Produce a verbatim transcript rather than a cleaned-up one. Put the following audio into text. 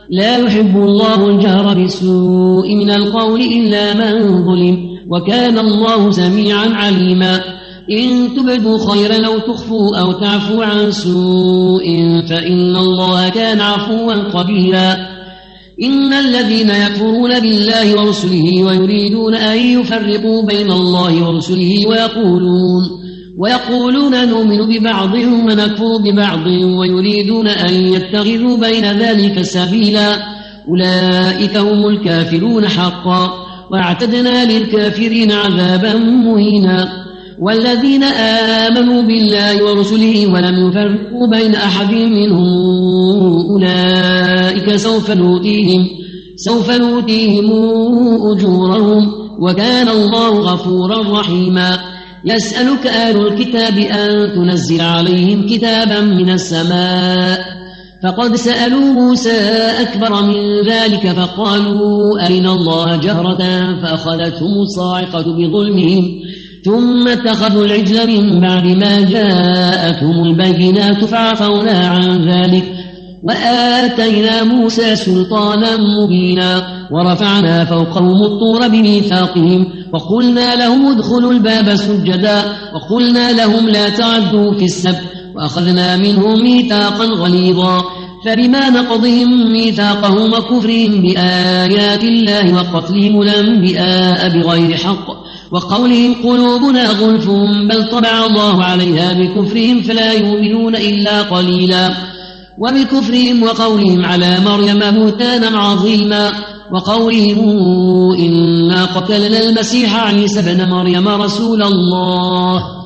لا يحب الله الجهر بالسوء من القول إلا من ظلم وكان الله سميعا عليما إن تبدوا خيرا أو تخفوا أو تعفوا عن سوء فإن الله كان عفوا قديرا إن الذين يكفرون بالله ورسله ويريدون أن يفرقوا بين الله ورسله ويقولون ويقولون نؤمن ببعض ونكفر ببعض ويريدون أن يتخذوا بين ذلك سبيلا أولئك هم الكافرون حقا واعتدنا للكافرين عذابا مهينا والذين آمنوا بالله ورسله ولم يفرقوا بين أحد منهم أولئك سوف نؤتيهم سوف نؤتيهم أجورهم وكان الله غفورا رحيما يسألك أهل الكتاب أن تنزل عليهم كتابا من السماء فقد سألوا موسى أكبر من ذلك فقالوا أرنا الله جهرة فأخذتهم الصاعقة بظلمهم ثم اتخذوا العجل من بعد ما جاءتهم البينات فعفونا عن ذلك وآتينا موسى سلطانا مبينا ورفعنا فوقهم الطور بميثاقهم وقلنا لهم ادخلوا الباب سجدا وقلنا لهم لا تعدوا في السبت وأخذنا منهم ميثاقا غليظا فبما نقضهم ميثاقهم وكفرهم بآيات الله وقتلهم الأنبياء بغير حق وقولهم قلوبنا غلف بل طبع الله عليها بكفرهم فلا يؤمنون إلا قليلا وبكفرهم وقولهم على مريم بهتانا عظيما وقولهم إنا قتلنا المسيح عيسى ابن مريم رسول الله